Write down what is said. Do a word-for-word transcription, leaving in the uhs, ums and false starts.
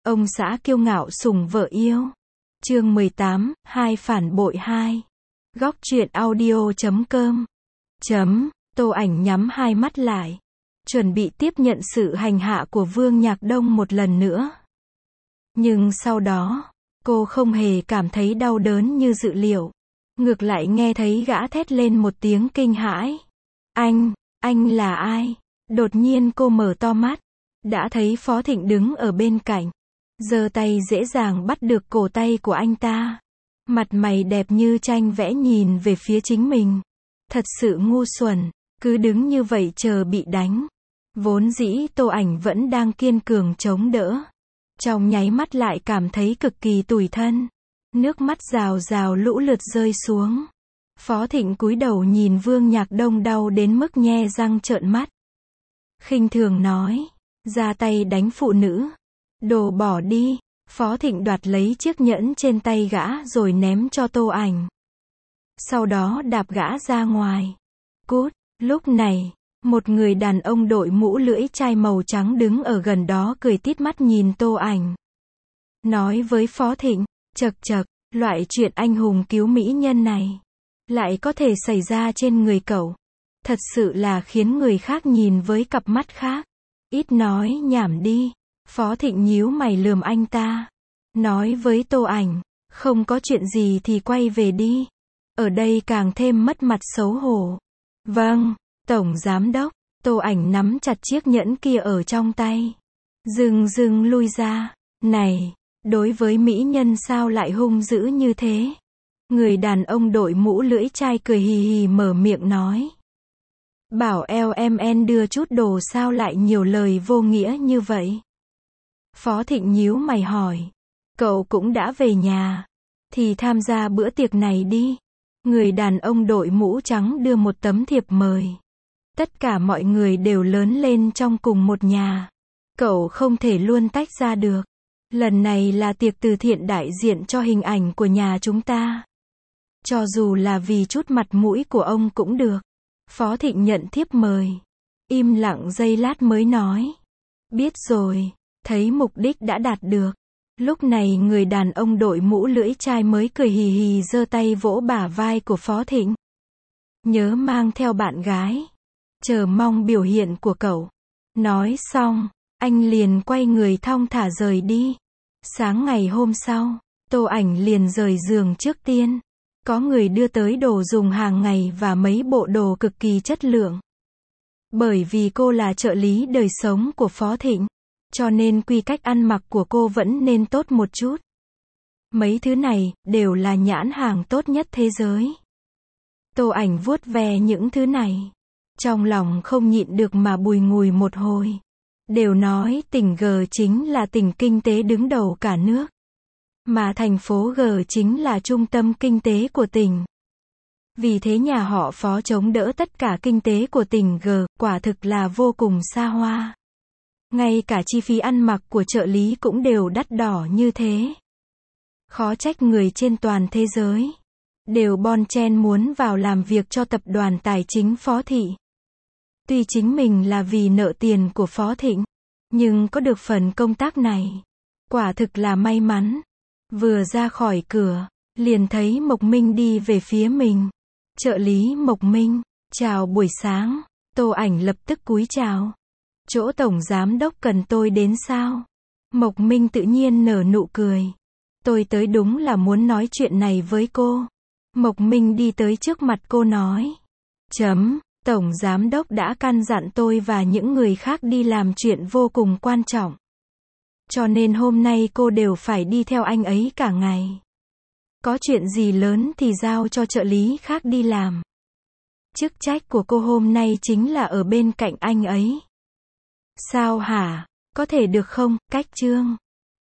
Ông xã kiêu ngạo sủng vợ yêu. Chương mười tám, hai phản bội hai. Góc truyện audio chấm com. Chấm, Tô Ảnh nhắm hai mắt lại, chuẩn bị tiếp nhận sự hành hạ của Vương Nhạc Đông một lần nữa. Nhưng sau đó, cô không hề cảm thấy đau đớn như dự liệu. Ngược lại nghe thấy gã thét lên một tiếng kinh hãi. Anh, anh là ai? Đột nhiên cô mở to mắt, đã thấy Phó Thịnh đứng ở bên cạnh, giơ tay dễ dàng bắt được cổ tay của anh ta. Mặt mày đẹp như tranh vẽ nhìn về phía chính mình. Thật sự ngu xuẩn, cứ đứng như vậy chờ bị đánh. Vốn dĩ Tô Ảnh vẫn đang kiên cường chống đỡ, trong nháy mắt lại cảm thấy cực kỳ tủi thân. Nước mắt rào rào lũ lượt rơi xuống. Phó Thịnh cúi đầu nhìn Vương Nhạc Đông đau đến mức nhe răng trợn mắt. Khinh thường nói, ra tay đánh phụ nữ. Đồ bỏ đi. Phó Thịnh đoạt lấy chiếc nhẫn trên tay gã rồi ném cho Tô Ảnh. Sau đó đạp gã ra ngoài. Cút. Lúc này, một người đàn ông đội mũ lưỡi chai màu trắng đứng ở gần đó cười tít mắt nhìn Tô Ảnh. Nói với Phó Thịnh, chậc chậc, loại chuyện anh hùng cứu mỹ nhân này lại có thể xảy ra trên người cậu. Thật sự là khiến người khác nhìn với cặp mắt khác. Ít nói nhảm đi. Phó Thịnh nhíu mày lườm anh ta. Nói với Tô Ảnh, không có chuyện gì thì quay về đi. Ở đây càng thêm mất mặt xấu hổ. Vâng, Tổng Giám Đốc. Tô Ảnh nắm chặt chiếc nhẫn kia ở trong tay. Dừng dừng lui ra. Này, đối với mỹ nhân sao lại hung dữ như thế? Người đàn ông đội mũ lưỡi chai cười hì hì mở miệng nói. Bảo eo em en đưa chút đồ sao lại nhiều lời vô nghĩa như vậy? Phó Thịnh nhíu mày hỏi. Cậu cũng đã về nhà, thì tham gia bữa tiệc này đi. Người đàn ông đội mũ trắng đưa một tấm thiệp mời. Tất cả mọi người đều lớn lên trong cùng một nhà. Cậu không thể luôn tách ra được. Lần này là tiệc từ thiện đại diện cho hình ảnh của nhà chúng ta. Cho dù là vì chút mặt mũi của ông cũng được. Phó Thịnh nhận thiếp mời. Im lặng giây lát mới nói. Biết rồi. Thấy mục đích đã đạt được. Lúc này người đàn ông đội mũ lưỡi chai mới cười hì hì giơ tay vỗ bả vai của Phó Thịnh. Nhớ mang theo bạn gái. Chờ mong biểu hiện của cậu. Nói xong, anh liền quay người thong thả rời đi. Sáng ngày hôm sau, Tô Ảnh liền rời giường trước tiên. Có người đưa tới đồ dùng hàng ngày và mấy bộ đồ cực kỳ chất lượng. Bởi vì cô là trợ lý đời sống của Phó Thịnh, cho nên quy cách ăn mặc của cô vẫn nên tốt một chút. Mấy thứ này đều là nhãn hàng tốt nhất thế giới. Tô Ảnh vuốt ve những thứ này, trong lòng không nhịn được mà bùi ngùi một hồi. Đều nói tỉnh G chính là tỉnh kinh tế đứng đầu cả nước, mà thành phố G chính là trung tâm kinh tế của tỉnh. Vì thế nhà họ Phó chống đỡ tất cả kinh tế của tỉnh G, quả thực là vô cùng xa hoa. Ngay cả chi phí ăn mặc của trợ lý cũng đều đắt đỏ như thế. Khó trách người trên toàn thế giới đều bon chen muốn vào làm việc cho tập đoàn tài chính Phó Thị. Tuy chính mình là vì nợ tiền của Phó Thịnh, nhưng có được phần công tác này, quả thực là may mắn. Vừa ra khỏi cửa, liền thấy Mộc Minh đi về phía mình. Trợ lý Mộc Minh, chào buổi sáng. Tô Ảnh lập tức cúi chào. Chỗ Tổng Giám Đốc cần tôi đến sao? Mộc Minh tự nhiên nở nụ cười. Tôi tới đúng là muốn nói chuyện này với cô. Mộc Minh đi tới trước mặt cô nói. Chấm, Tổng Giám Đốc đã căn dặn tôi và những người khác đi làm chuyện vô cùng quan trọng. Cho nên hôm nay cô đều phải đi theo anh ấy cả ngày. Có chuyện gì lớn thì giao cho trợ lý khác đi làm. Chức trách của cô hôm nay chính là ở bên cạnh anh ấy. Sao hả? Có thể được không? Cách chương.